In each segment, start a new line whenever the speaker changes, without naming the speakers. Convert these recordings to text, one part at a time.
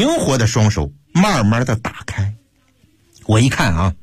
活的双手慢慢的打开。我一看啊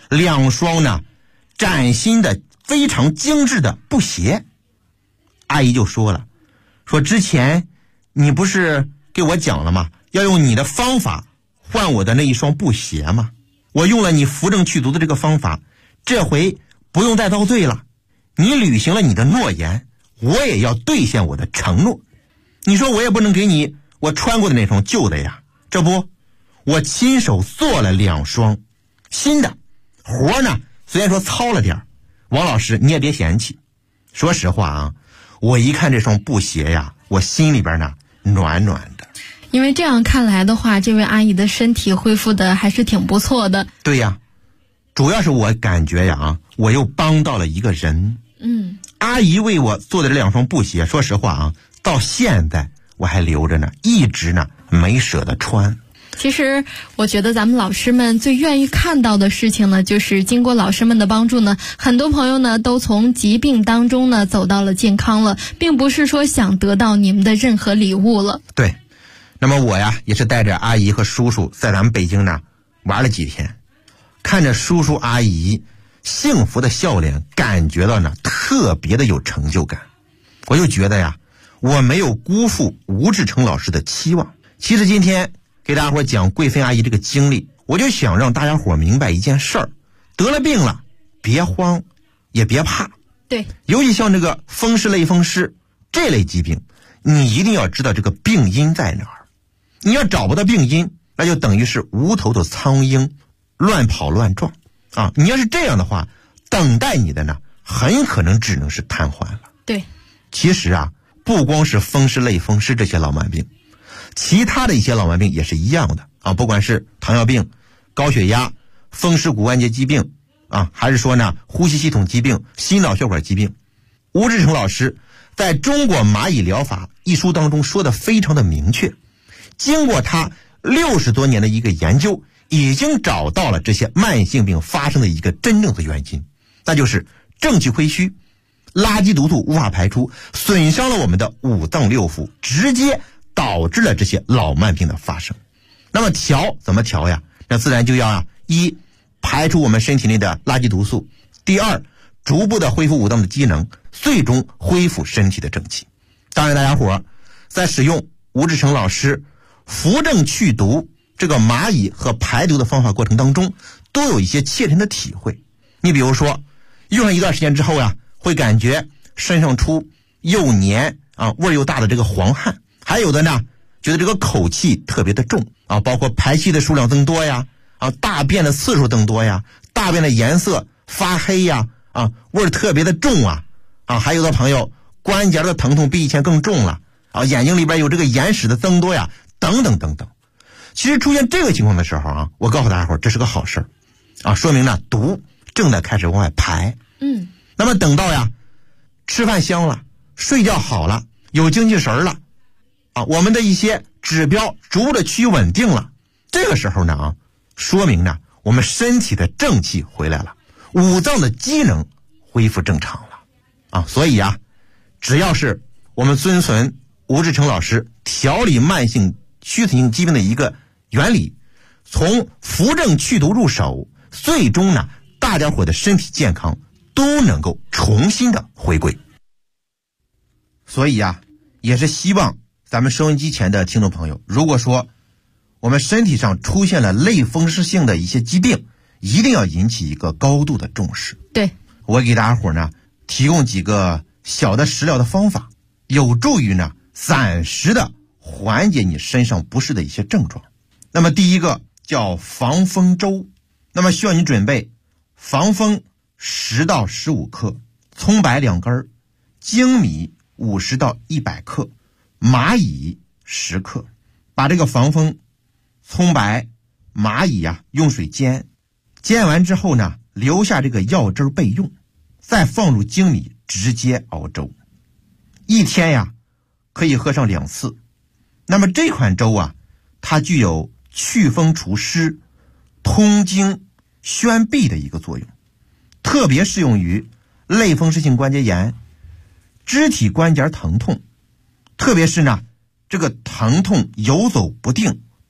，2双呢崭新的非常精致的布鞋。阿姨就说了，说之前你不是给我讲了吗？要用你的方法换我的那一双布鞋吗？我用了你扶正祛毒的这个方法，这回不用再遭罪了。你履行了你的诺言，我也要兑现我的承诺。你说我也不能给你我穿过的那双旧的呀，这不我亲手做了2双新的。活呢虽然说糙了点，王老师你也别嫌弃。说实话啊，我一看这双布鞋呀，我心里边呢暖暖的。
因为这样看来的话，这位阿姨的身体恢复的还是挺不错的。
对呀，主要是我感觉呀我又帮到了一个人。阿姨为我做的这2双布鞋，说实话啊，到现在我还留着呢，一直呢没舍得穿。
其实我觉得咱们老师们最愿意看到的事情呢，就是经过老师们的帮助呢，很多朋友呢都从疾病当中呢走到了健康了，并不是说想得到你们的任何礼物了。
对，那么我呀也是带着阿姨和叔叔在咱们北京呢玩了几天，看着叔叔阿姨幸福的笑脸，感觉到呢特别的有成就感。我就觉得呀，我没有辜负吴志成老师的期望。其实今天给大家伙讲桂芬阿姨这个经历，我就想让大家伙明白一件事儿，得了病了别慌也别怕。
对，
尤其像这个风湿类风湿这类疾病，你一定要知道这个病因在哪儿。你要找不到病因，那就等于是无头的苍蝇乱跑乱撞啊！你要是这样的话，等待你的呢很可能只能是瘫痪了。
对，
其实啊不光是风湿类风湿这些老慢病，其他的一些老慢病也是一样的啊，不管是糖尿病、高血压、风湿骨关节疾病啊，还是说呢呼吸系统疾病、心脑血管疾病，吴志成老师在中国蚂蚁疗法一书当中说的非常的明确，经过他60多年的一个研究，已经找到了这些慢性病发生的一个真正的原因，那就是正气亏虚，垃圾毒素无法排出，损伤了我们的5脏6腑，直接导致了这些老慢病的发生。那么怎么调呀？那自然就要一排除我们身体内的垃圾毒素，第二逐步的恢复5脏的机能，最终恢复身体的正气。当然大家伙在使用吴志成老师扶正祛毒这个蚂蚁和排毒的方法过程当中，都有一些切身的体会。你比如说用上一段时间之后呀，会感觉身上出又黏啊味又大的这个黄汗，还有的呢觉得这个口气特别的重啊，包括排气的数量增多呀，啊大便的次数增多呀，大便的颜色发黑呀，啊味特别的重啊，还有的朋友关节的疼痛比以前更重了啊，眼睛里边有这个眼屎的增多呀，等等等等。其实出现这个情况的时候啊，我告诉大家伙这是个好事啊，说明呢毒正在开始往外排。那么等到吃饭香了，睡觉好了，有精气神了啊，我们的一些指标逐步的趋于稳定了，这个时候呢说明呢我们身体的正气回来了，5脏的机能恢复正常了啊，所以只要是我们遵循吴志成老师调理慢性虚损性疾病的一个原理，从扶正祛毒入手，最终呢大家伙的身体健康都能够重新的回归。所以也是希望咱们收音机前的听众朋友，如果说我们身体上出现了类风湿性的一些疾病，一定要引起一个高度的重视。
对，
我给大家伙呢提供几个小的食疗的方法，有助于呢暂时的缓解你身上不适的一些症状。那么第一个叫防风粥，那么需要你准备防风10到15克，葱白2根，粳米50到100克，蚂蚁10克。把这个防风、葱白、蚂蚁用水煎，煎完之后呢留下这个药汁备用，再放入粳米直接熬粥。一天可以喝上2次。那么这款粥它具有祛风除湿、通经宣闭的一个作用，特别适用于类风湿性关节炎、肢体关节疼痛，特别是呢这个疼痛游走不定、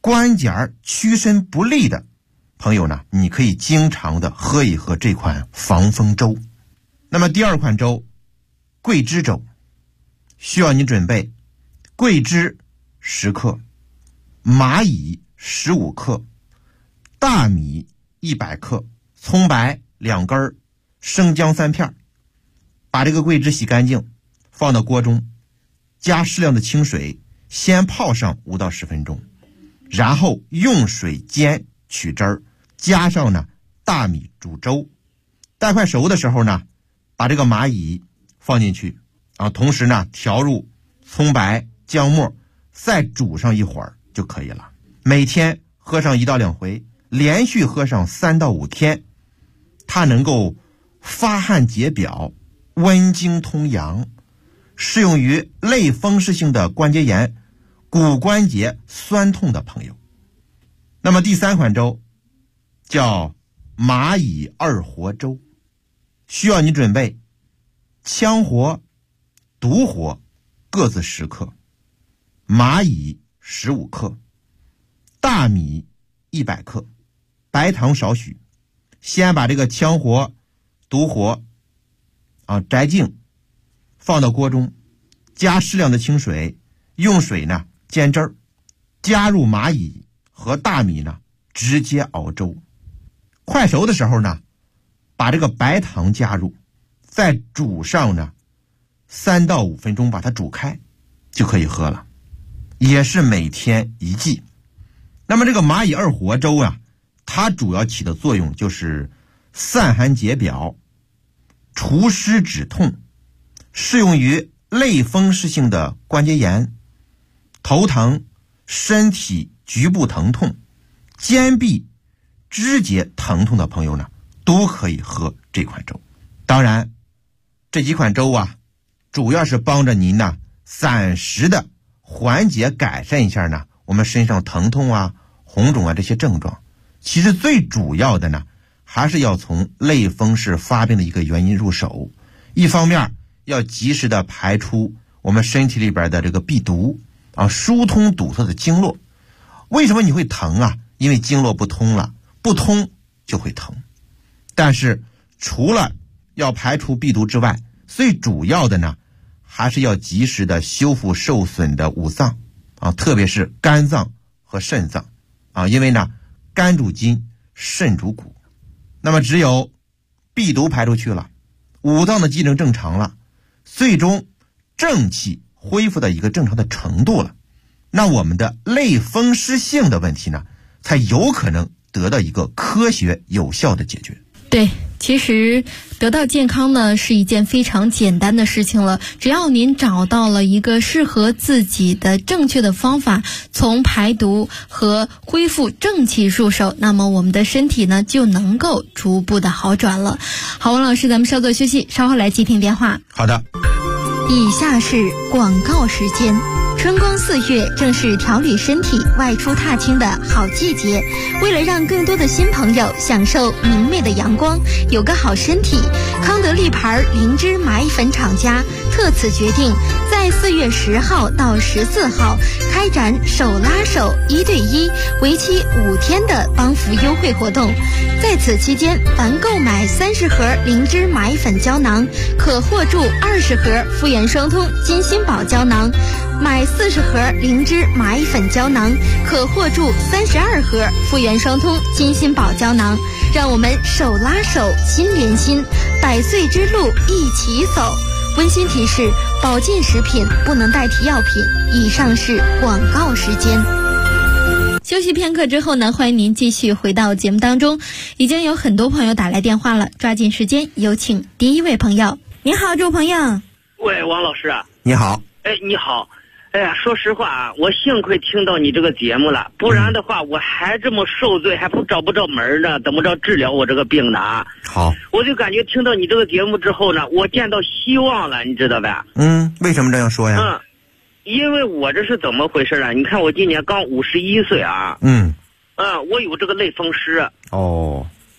关节屈伸不利的朋友呢，你可以经常的喝一喝这款防风粥。那么第二款粥，桂枝粥，需要你准备桂枝10克，蚂蚁15克，大米100克，葱白2根，生姜3片。把这个桂枝洗干净，放到锅中，加适量的清水，先泡上5到10分钟，然后用水煎取汁儿，加上呢大米煮粥。待快熟的时候呢，把这个蚂蚁放进去同时呢调入葱白、姜末，再煮上一会儿就可以了。每天喝上1到2回，连续喝上3到5天，它能够发汗解表、温经通阳，适用于类风湿性的关节炎、骨关节酸痛的朋友。那么第3款粥叫蚂蚁2活粥，需要你准备羌活、独活各自10克，蚂蚁15克，大米100克，白糖少许。先把这个羌活、独活摘净，放到锅中，加适量的清水，用水呢煎汁儿，加入蚂蚁和大米呢直接熬粥。快熟的时候呢，把这个白糖加入，再煮上呢3到5分钟，把它煮开就可以喝了，也是每天1剂。那么这个蚂蚁2活粥它主要起的作用就是散寒解表、除湿止痛，适用于类风湿性的关节炎、头疼、身体局部疼痛、肩臂、肢节疼痛的朋友呢，都可以喝这款粥。当然，这几款粥主要是帮着您呢暂时的缓解改善一下呢我们身上疼痛红肿这些症状。其实最主要的呢，还是要从类风湿发病的一个原因入手。一方面要及时的排出我们身体里边的这个弊毒疏通堵塞的经络。为什么你会疼因为经络不通了，不通就会疼。但是除了要排除弊毒之外，最主要的呢，还是要及时的修复受损的五脏特别是肝脏和肾脏因为呢肝主筋，肾主骨。那么只有弊毒排出去了，五脏的机能正常了，最终正气恢复到一个正常的程度了，那我们的类风湿性的问题呢，才有可能得到一个科学有效的解决。
对，其实得到健康呢是一件非常简单的事情了，只要您找到了一个适合自己的正确的方法，从排毒和恢复正气入手，那么我们的身体呢就能够逐步的好转了。好，王老师，咱们稍作休息，稍后来接听电话。
好的。
以下是广告时间。春光4月正是调理身体、外出踏青的好季节。为了让更多的新朋友享受明媚的阳光，有个好身体，康德利牌灵芝麻衣粉厂家特此决定，在4月10号到14号开展手拉手1对1为期5天的帮扶优惠活动。在此期间，凡购买30盒灵芝麻衣粉胶囊，可获助20盒复原双通金心宝胶囊，买40盒灵芝麻衣粉胶囊，可获助32盒复原双通金心宝胶囊。让我们手拉手，心连心，100岁之路一起走。温馨提示：保健食品不能代替药品。以上是广告时间。休息片刻之后呢，欢迎您继续回到节目当中。已经有很多朋友打来电话了，抓紧时间，有请第一位朋友。你好，这位朋友。
喂，王老师。
你好。
你好。哎呀，说实话我幸亏听到你这个节目了，不然的话我还这么受罪，还找不着门呢，怎么着治疗我这个病呢
好，
我就感觉听到你这个节目之后呢，我见到希望了，你知道吧？
为什么这样说呀？
因为我这是怎么回事呢？你看我今年刚51岁我有这个类风湿。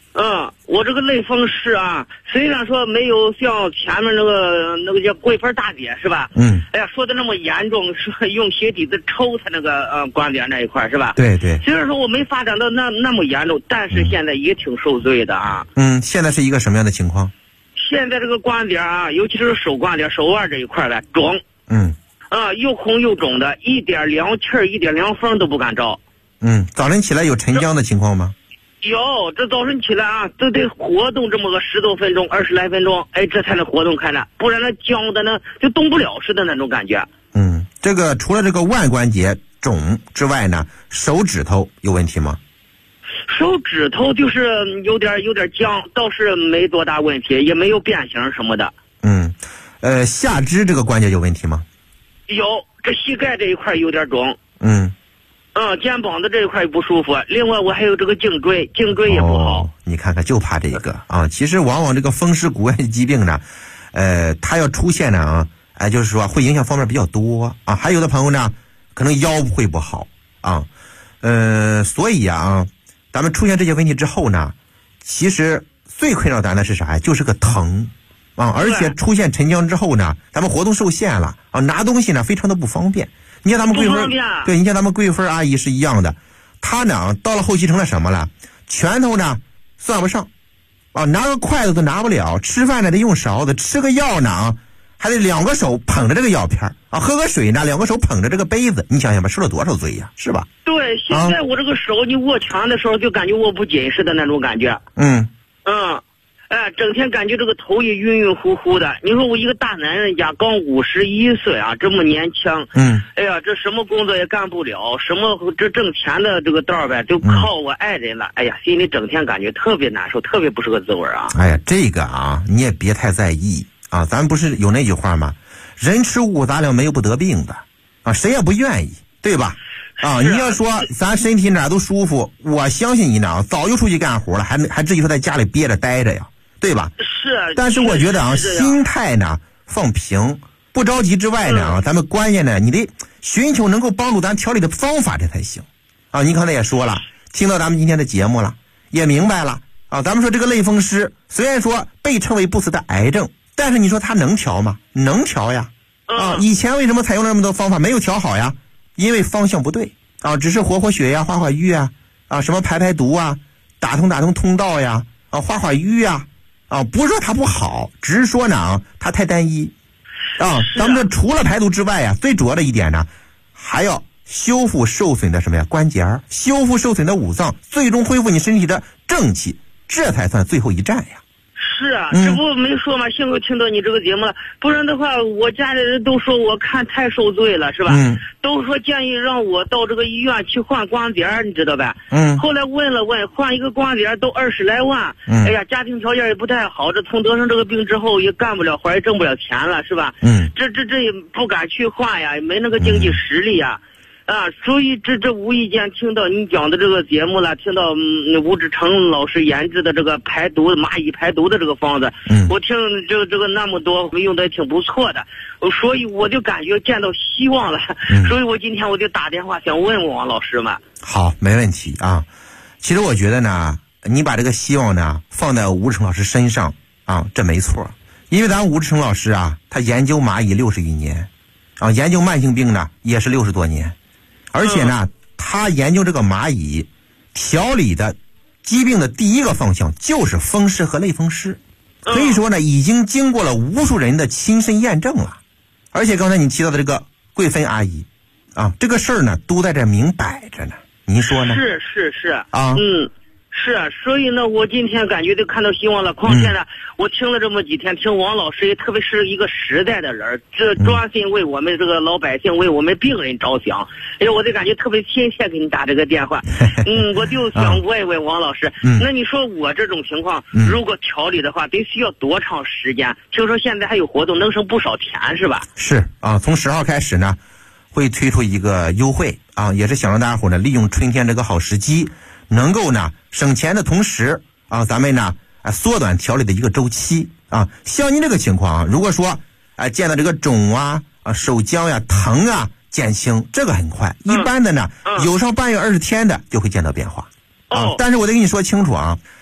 我这个类风湿啊，虽然说没有像前面那个叫桂芬大姐是吧？哎呀，说的那么严重，说用鞋底子抽他那个关节那一块是吧？
对对。
虽然说我没发展到那么严重，但是现在也挺受罪的啊。
现在是一个什么样的情况？
现在这个关节啊，尤其是手关节、手腕这一块的肿。又红又肿的，一点凉气儿、一点凉风都不敢招。
早晨起来有沉僵的情况吗？
有，这早晨起来啊，都得活动这么个10多分钟、20来分钟，哎，这才能活动开来，不然那僵的呢就动不了似的那种感觉。
这个除了这个腕关节肿之外呢，手指头有问题吗？
手指头就是有点僵，倒是没多大问题，也没有变形什么的。
下肢这个关节有问题吗？
有，这膝盖这一块有点肿。肩膀的这一块不舒服，另外我还有这个颈椎也不好。
你看看，就怕这个啊！其实往往这个风湿骨关节疾病呢，它要出现呢就是说会影响方面比较多啊。还有的朋友呢，可能腰会不好啊，所以咱们出现这些问题之后呢，其实最困扰咱的是啥呀？就是个疼而且出现沉僵之后呢，咱们活动受限了拿东西呢非常的不方便。你像咱们桂芬，对，你像咱们桂芬阿姨是一样的，她呢到了后期成了什么了？拳头呢算不上拿个筷子都拿不了，吃饭呢得用勺子，吃个药呢还得2个手捧着这个药片喝个水呢2个手捧着这个杯子，你想想吧，受了多少罪呀，是吧？
对，现在我这个手你握拳的时候就感觉握不紧似的那种感觉。整天感觉这个头也晕晕乎乎的。你说我一个大男人家刚51岁啊，这么年轻，哎呀，这什么工作也干不了，什么这挣钱的这个道呗，就靠我爱人了。哎呀，心里整天感觉特别难受，特别不是个滋味啊。
哎呀，这个你也别太在意咱不是有那句话吗？人吃五谷杂粮没有不得病的谁也不愿意，对吧？你要说咱身体哪都舒服，我相信你呢早就出去干活了，还至于说在家里憋着待着呀，对吧？
是。
但是我觉得心态呢放平，不着急之外呢咱们关键呢你得寻求能够帮助咱调理的方法，这才行你刚才也说了，听到咱们今天的节目了，也明白了咱们说这个类风湿虽然说被称为不死的癌症，但是你说它能调吗？能调呀以前为什么采用了那么多方法没有调好呀？因为方向不对只是活血呀、化瘀什么排毒打通通道呀化瘀不是说它不好，只是说呢它太单一咱们这除了排毒之外最主要的一点呢，还要修复受损的什么呀关节，修复受损的五脏，最终恢复你身体的正气，这才算最后一战呀。
是这不没说吗？幸亏听到你这个节目了，不然的话我家里人都说我看太受罪了，是吧？都说建议让我到这个医院去换关节，你知道呗？后来问了问，换一个关节都20来万。哎呀，家庭条件也不太好，这从得上这个病之后也干不了活，也挣不了钱了，是吧？这也不敢去换呀，也没那个经济实力呀。所以这无意间听到你讲的这个节目了，听到吴志成老师研制的这个排毒蚂蚁排毒的这个方子，我听这个那么多用的也挺不错的，所以我就感觉见到希望了，所以我今天我就打电话想问问王老师们。
好，没问题其实我觉得呢，你把这个希望呢放在吴志成老师身上这没错，因为咱吴志成老师他研究蚂蚁60余年研究慢性病呢也是60多年。而且呢他研究这个蚂蚁调理的疾病的第一个方向就是风湿和类风湿，可以说呢已经经过了无数人的亲身验证了。而且刚才你提到的这个桂芬阿姨这个事儿呢都在这明摆着呢，您说呢？
是是，所以呢我今天感觉就看到希望了。况且呢我听了这么几天，听王老师也特别是一个实在的人，这专心为我们这个老百姓，为我们病人着想。哎呀，我就感觉特别亲切，给你打这个电话。我就想问问王老师，那你说我这种情况如果调理的话得需要多长时间？听说现在还有活动能省不少钱，是吧？
是从10号开始呢会推出一个优惠也是想让大家伙呢利用春天这个好时机，能够呢省钱的同时咱们呢缩短调理的一个周期像您这个情况如果说见到这个肿手僵呀疼减轻，这个很快，一般的呢有上半月20天的就会见到变化但是我得跟你说清楚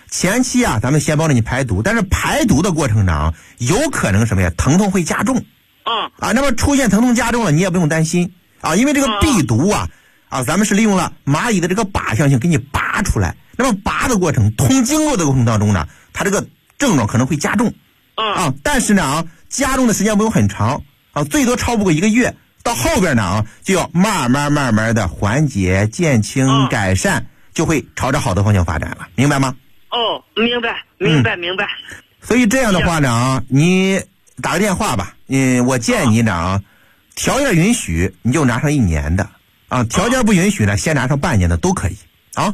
前期啊，咱们先帮着你排毒，但是排毒的过程中有可能什么呀？疼痛会加重。那么出现疼痛加重了，你也不用担心啊，因为这个避毒啊，咱们是利用了蚂蚁的这个靶向性给你拔出来。那么拔的过程、通经络的过程当中呢，它这个症状可能会加重。但是呢加重的时间不用很长最多超不过1个月。到后边呢就要慢慢的缓解、减轻、改善，就会朝着好的方向发展了，明白吗？
明白。
所以这样的话呢你打个电话吧，我建议你呢条件允许你就拿上1年的条件不允许呢先拿上半年的都可以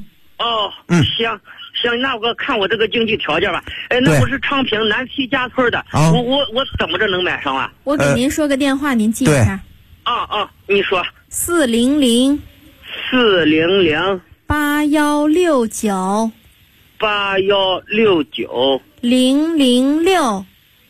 行，那我看我这个经济条件吧。那我是昌平南七家村的，我怎么着能买上啊？
我给您说个电话，您记一下。
你说。
400 8169 006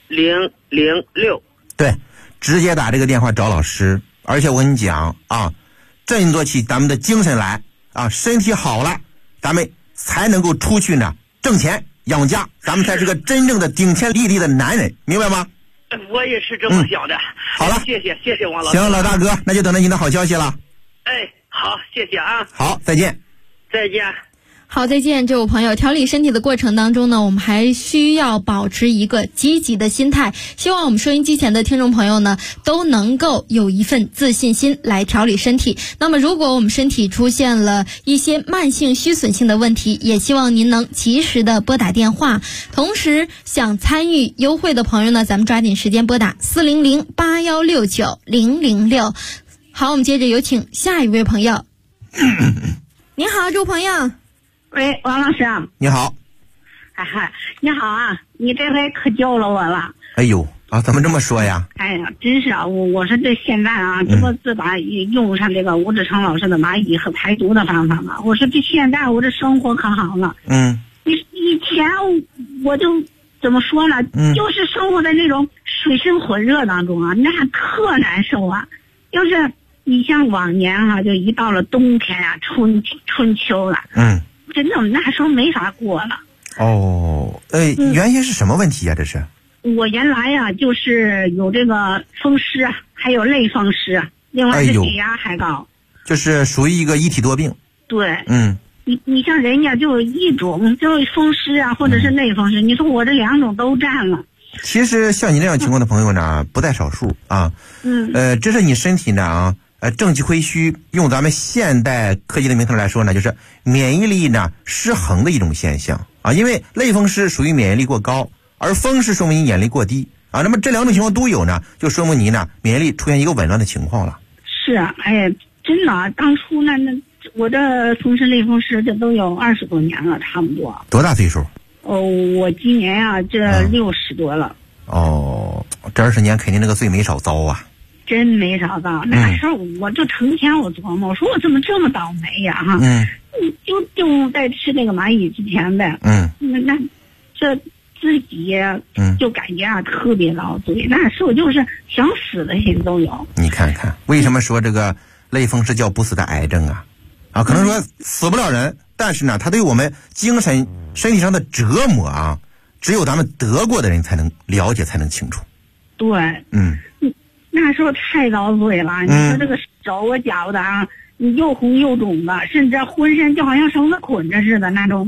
006。
对，直接打这个电话找老师。而且我跟你讲振作起咱们的精神来身体好了，咱们才能够出去呢挣钱养家，咱们才是个真正的顶天立地的男人，明白吗？
我也是这么想的。
好了，
谢谢王老师。
行，老大哥，那就等着您的好消息了。
好，谢谢啊。
好，再见。
好，再见。这位朋友，调理身体的过程当中呢，我们还需要保持一个积极的心态。希望我们收音机前的听众朋友呢，都能够有一份自信心来调理身体。那么如果我们身体出现了一些慢性虚损性的问题，也希望您能及时的拨打电话。同时想参与优惠的朋友呢，咱们抓紧时间拨打400 8169 006。好，我们接着有请下一位朋友。您好，这位朋友。
喂，王老师啊。
你好。
你好啊，你这回可救了我了。
哎呦怎么这么说呀？
哎呀，真是我说这现在这不自打用上这个吴志成老师的蚂蚁和排毒的方法嘛，我说这现在我这生活可好了。以前我就怎么说呢，就是生活在那种水深火热当中那特难受就是你像往年就一到了冬天春秋了，真的那时候没法过了。
原因是什么问题这是？
我原来就是有这个风湿还有类风湿，另外是血压还高，
就是属于一个一体多病。
对，你像人家就一种就是风湿或者是类风湿，你说我这2种都占了。
其实像你这样情况的朋友呢不在少数这是你身体呢正气亏虚，用咱们现代科技的名词来说呢，就是免疫力呢失衡的一种现象因为类风湿属于免疫力过高，而风湿说明你免疫力过低那么这2种情况都有呢，就说明你呢免疫力出现一个紊乱的情况了。
是真的当初那我这风湿类风湿这都有20多年了，差不多。
多大岁数？
我今年这60多了。
这20年肯定那个罪没少遭
真没少遭。那时候我就成天我琢磨，我说我怎么这么倒霉呀就在吃那个蚂蚁之前呗那这自己就感觉特别遭罪，那时候就是想死的心都有。
你看看为什么说这个类风湿叫不死的癌症可能说死不了人，但是呢它对我们精神身体上的折磨只有咱们得过的人才能了解，才能清楚。
对，那时候太遭罪了。你说这个手脚的你又红又肿的，甚至浑身就好像绳子捆着似的那种，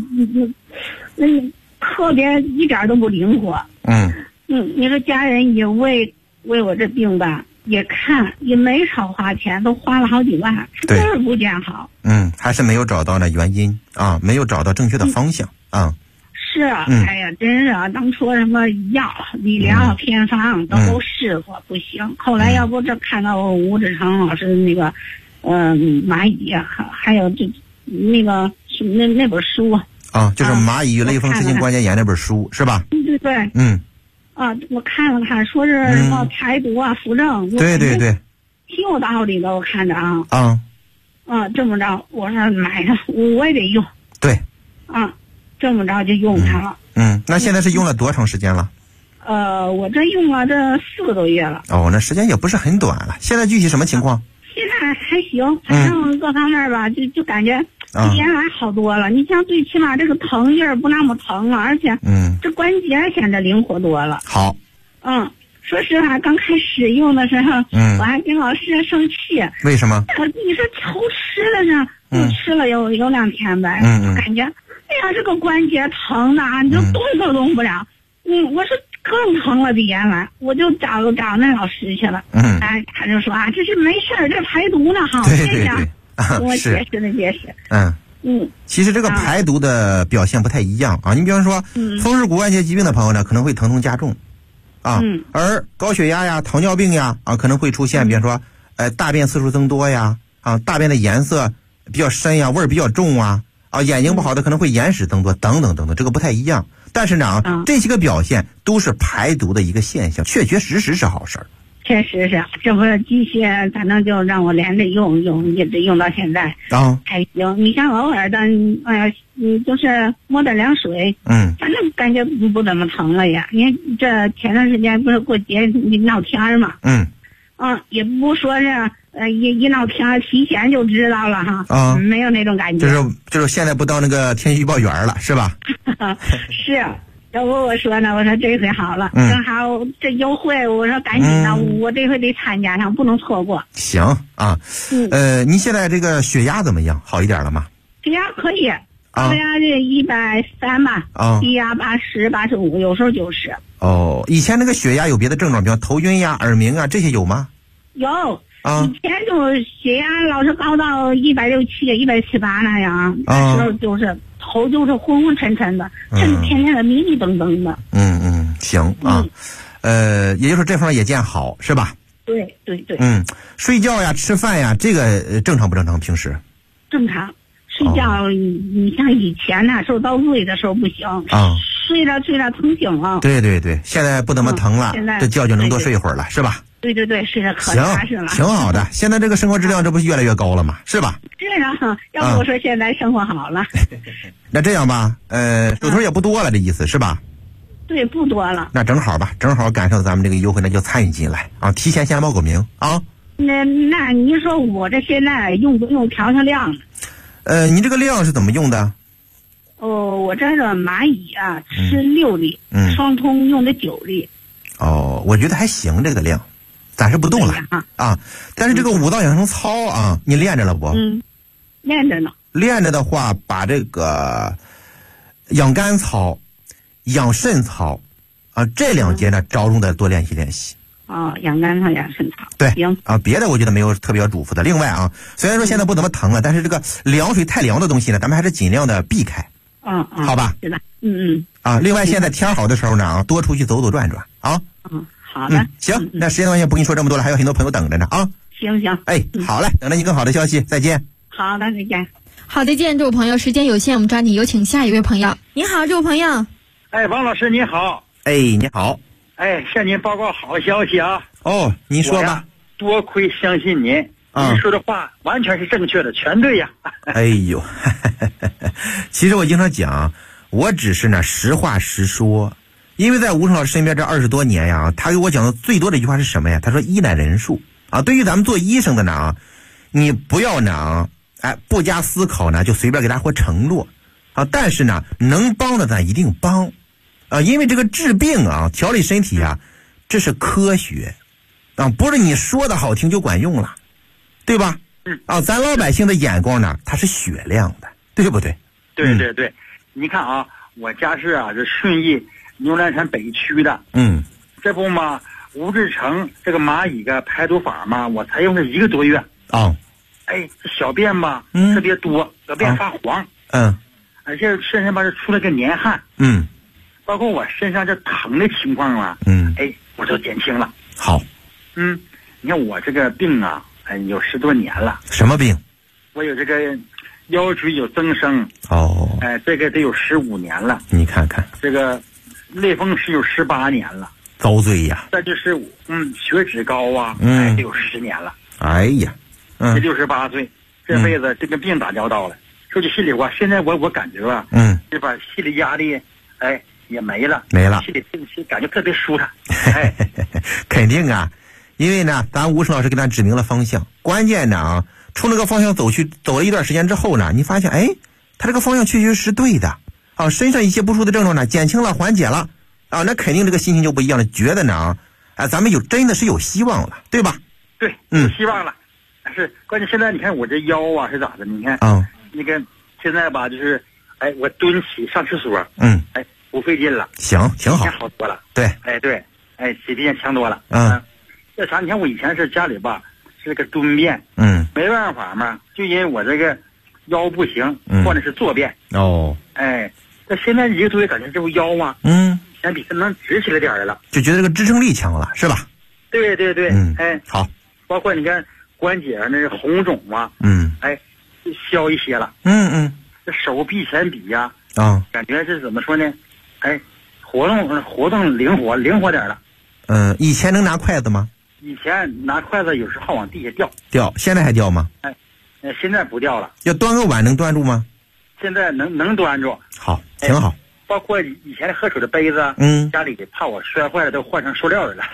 特别一点都不灵活。你说家人也为我这病吧也看，也没少花钱，都花了好几万，就是不见好。
还是没有找到呢原因没有找到正确的方向
是哎呀，真是当初什么药、理疗、偏方都试过，不行。后来要不这看到吴志成老师那个蚂蚁还有这那个那本书
就是蚂蚁与类风湿性关节炎那本书是吧？
对。我看了看，说是什么排毒扶正。
对，
挺有道理的，我看着这么着，我说买上我也得用。
对。
这么着就用它了。
那现在是用了多长时间了？
我这用了这4个多月了。
那时间也不是很短了。现在具体什么情况？
现在还行，反正各方面吧，就感觉比原来好多了。你像最起码这个疼劲儿不那么疼了，而且这关节现在灵活多了。
好。
说实话，刚开始用的时候，我还跟老师生气。
为什么？
你说偷吃了呢？吃了有2天呗，感觉哎呀，这个关节疼的啊，你就动都动不了。我说更疼了比原来，我就找那老师去了。他就说啊，这是没事儿，这排毒呢，好，谢谢。我解释。
其实这个排毒的表现不太一样啊。你比方说，风湿骨关节疾病的朋友呢，可能会疼痛加重。而高血压呀、糖尿病呀可能会出现，比方说，大便次数增多呀，大便的颜色比较深呀，味儿比较重眼睛不好的可能会眼屎增多等等等等，这个不太一样。但是呢这些个表现都是排毒的一个现象，确实是好事儿。
确实是，这不是机械，反正就让我连着用，一直用到现在还行。你像偶尔的，就是摸点凉水，反正感觉不怎么疼了呀。因为这前段时间不是过节闹天嘛，也不说是一闹天提前就知道了哈，没有那种感觉。
就是现在不当那个天气预报员了，是吧？
是。要不我说呢，我说这回好了，正好这优惠，我说赶紧的，我这回得参加上，不能错过。
行啊，您现在这个血压怎么样？好一点了吗？
血压可以，高压是130吧，低压80、85，有时候90。
以前那个血压有别的症状，比如头晕呀、耳鸣啊，这些有吗？
有。以前就血压老是高到167、178那样，那时候就是头就是昏昏沉沉的，甚至天天的迷迷瞪瞪的。
行也就是说这方面也见好是吧？
对。
睡觉呀、吃饭呀，这个正常不正常？平时
正常。睡觉你像以前那时候到睡的时候不行睡着疼醒了。对，现在不怎么疼了，这觉就能多睡一会儿了，是吧？对，睡得可踏实了。挺好的，现在这个生活质量这不是越来越高了吗？是吧？是啊，要不我说现在生活好了。那这样吧，手头也不多了，这意思是吧？对，不多了。那正好吧，正好赶上咱们这个优惠，那就参与进来提前先报个名那您说我这现在用不用调量呢？你这个量是怎么用的？我这个蚂蚁吃6粒，双通用的9粒。我觉得还行，这个量暂时不动了但是这个5道养生操你练着了不？练着呢。练着的话，把这个养肝操、养肾操这2节呢着重的多练习练习。养肝操、养肾操。对，行别的我觉得没有特别要嘱咐的。另外虽然说现在不怎么疼了，但是这个凉水太凉的东西呢，咱们还是尽量的避开。好吧。是的。另外现在天好的时候呢多出去走走转转好的。行，那时间关系不跟你说这么多了，还有很多朋友等着呢行。好嘞，等着你更好的消息，再见。好的，再见。好，再见，这位朋友，时间有限，我们抓紧有请下一位朋友。你好，这位朋友。王老师你好。你好。向您报告好消息您说吧。多亏相信您，您说的话完全是正确的，全对呀。其实我经常讲，我只是呢实话实说，因为在吴成老师身边这20多年呀，他给我讲的最多的一句话是什么呀？他说医乃人术对于咱们做医生的呢你不要呢不加思考呢就随便给大伙承诺但是呢能帮的咱一定帮因为这个治病调理身体这是科学不是你说的好听就管用了，对吧？咱老百姓的眼光呢它是雪亮的，对不对？对，你看我家是这顺义牛栏山北区的这不嘛吴志成这个蚂蚁的排毒法嘛，我才用了1个多月这小便吧特别多，小便发黄而且身上吧是出了个黏汗包括我身上这疼的情况我就减轻了。好你看我这个病有10多年了。什么病？我有这个腰椎有增生这个得有15年了。你看看这个类风湿有18年了。遭罪呀。再就是血脂高得有10年了。这68岁，这辈子这个病打交道了。说句心里话，现在我感觉这把心理压力也没了，心里感觉特别舒坦。肯定因为呢咱吴成老师给咱指明了方向，关键呢
冲那个方向走了一段时间之后呢，你发现哎，他这个方向确实是对的啊，身上一些不舒服的症状呢减轻了，缓解了啊，那肯定这个心情就不一样了，觉得呢咱们真的是有希望了，对吧？
对，有希望了。但是关键现在你看我这腰啊是咋的？你看那个现在吧，就是哎，我蹲起上厕所，哎，不费劲了，
行，挺好，
好多了。
对，
哎对，哎，比以前强多了。这啥？你看我以前是家里吧是个蹲便，没办法嘛，就因为我这个腰不行，换的是坐便。哎，那现在一个多月感觉这不腰吗？以前比能直起来点儿了，
就觉得这个支撑力强了，是吧？
对对对，哎，
好，
包括你看关节那是红肿啊，哎，消一些了，这手臂前比呀，感觉是怎么说呢？哎，活动灵活点了。
以前能拿筷子吗？
以前拿筷子有时候往地下
掉，现在还掉吗？
哎，现在不掉了。
要端个碗能端住吗？
现在能端住。
好，挺好。
包括以前喝水的杯子，家里怕我摔坏了，都换成塑料的了。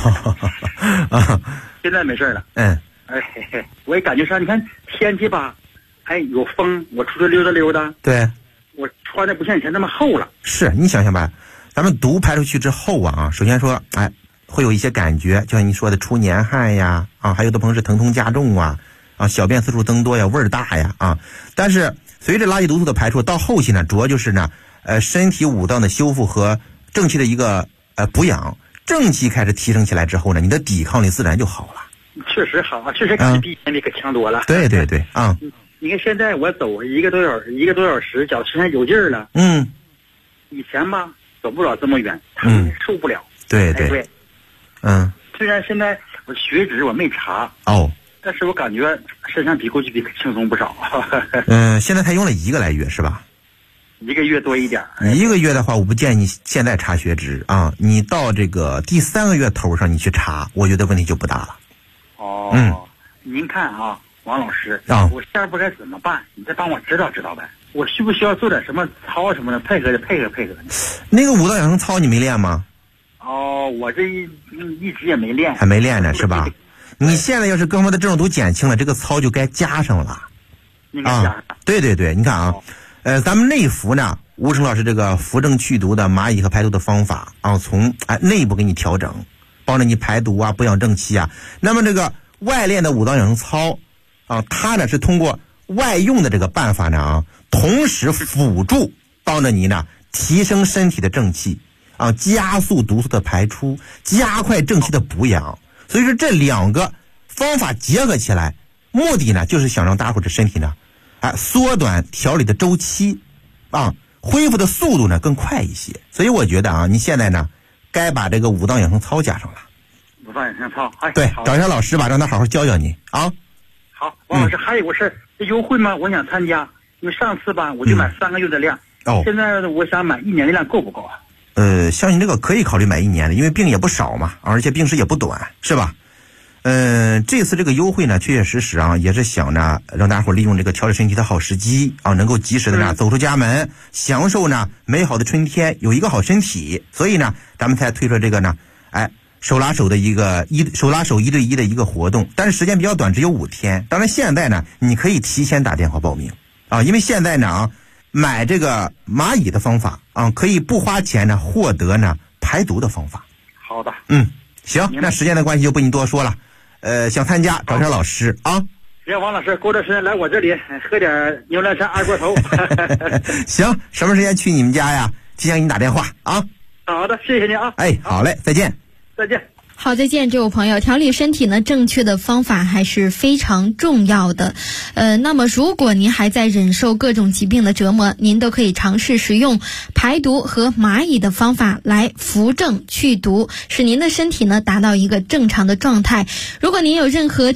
现在没事了。哎，我也感觉上，你看天气吧，哎，有风，我出去溜达溜达。对，我穿的不像以前那么厚了。是你想想吧，咱们毒排出去之后啊，首先说，哎，会有一些感觉，就像你说的出黏汗呀，还有的朋友是疼痛加重啊，小便次数增多呀，味儿大呀，但是随着垃圾毒素的排出，到后期呢，主要就是呢，身体五脏的修复和正气的一个补养，正气开始提升起来之后呢，你的抵抗力自然就好了。确实好啊，确实比以前可强多了。对对对啊！你看现在我走一个多小时，脚身上有劲儿了。以前吧走不了这么远，受不了。对对对，虽然现在我血脂我没查但是我感觉身上比过去轻松不少。现在才用了1个来月是吧？1个月多一点。1个月的话，我不建议你现在查血脂啊，你到这个第3个月头上你去查，我觉得问题就不大了。您看啊，王老师我下边该怎么办？你再帮我指导指导呗。我需不需要做点什么操什么的，配合呢？那个5脏养生操你没练吗？我这一直也没练，还没练呢是吧？你现在要是各方面的症状都减轻了，这个操就该加上了。对对对，你看啊，咱们内服呢，吴成老师这个扶正祛毒的蚂蚁和排毒的方法从内部给你调整，帮着你排毒啊，补养正气啊。那么这个外练的5脏养生操它呢是通过外用的这个办法呢同时辅助帮着你呢提升身体的正气加速毒素的排出，加快正气的补养。所以说这2个方法结合起来，目的呢就是想让大伙的身体呢缩短调理的周期恢复的速度呢更快一些。所以我觉得你现在呢该把这个5脏养生操加上了。5脏养生操，对，找一下老师吧，让他好好教教你好，王老师，还有个事儿，这优惠吗？我想参加，因为上次吧我就买3个月的量，现在我想买1年的量，够不够啊？像你这个可以考虑买1年的，因为病也不少嘛，而且病史也不短，是吧？这次这个优惠呢，确确实实也是想呢让大伙利用这个调理身体的好时机能够及时的走出家门，享受呢美好的春天，有一个好身体。所以呢，咱们才推出这个呢，手拉手的手拉手1对1的一个活动，但是时间比较短，只有5天。当然现在呢，你可以提前打电话报名因为现在呢买这个蚂蚁的方法可以不花钱呢获得呢排毒的方法。好的，行，那时间的关系就不跟你多说了。想参加找上老师行，王老师，过段时间来我这里喝点牛栏山二锅头。行，什么时间去你们家呀？提前给你打电话好的，谢谢您好嘞，再见。再见。
好，再见，这位朋友。调理身体呢，正确的方法还是非常重要的。那么如果您还在忍受各种疾病的折磨，您都可以尝试使用排毒和蚂蚁的方法来扶正祛毒，使您的身体呢达到一个正常的状态。如果您有任何